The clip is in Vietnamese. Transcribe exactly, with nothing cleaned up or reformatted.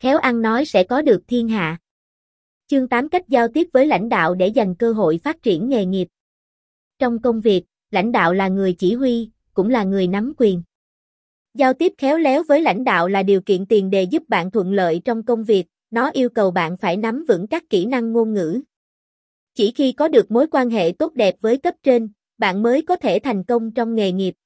Khéo ăn nói sẽ có được thiên hạ. Chương tám Cách giao tiếp với lãnh đạo để giành cơ hội phát triển nghề nghiệp. Trong công việc, lãnh đạo là người chỉ huy, cũng là người nắm quyền. Giao tiếp khéo léo với lãnh đạo là điều kiện tiền đề giúp bạn thuận lợi trong công việc, nó yêu cầu bạn phải nắm vững các kỹ năng ngôn ngữ. Chỉ khi có được mối quan hệ tốt đẹp với cấp trên, bạn mới có thể thành công trong nghề nghiệp.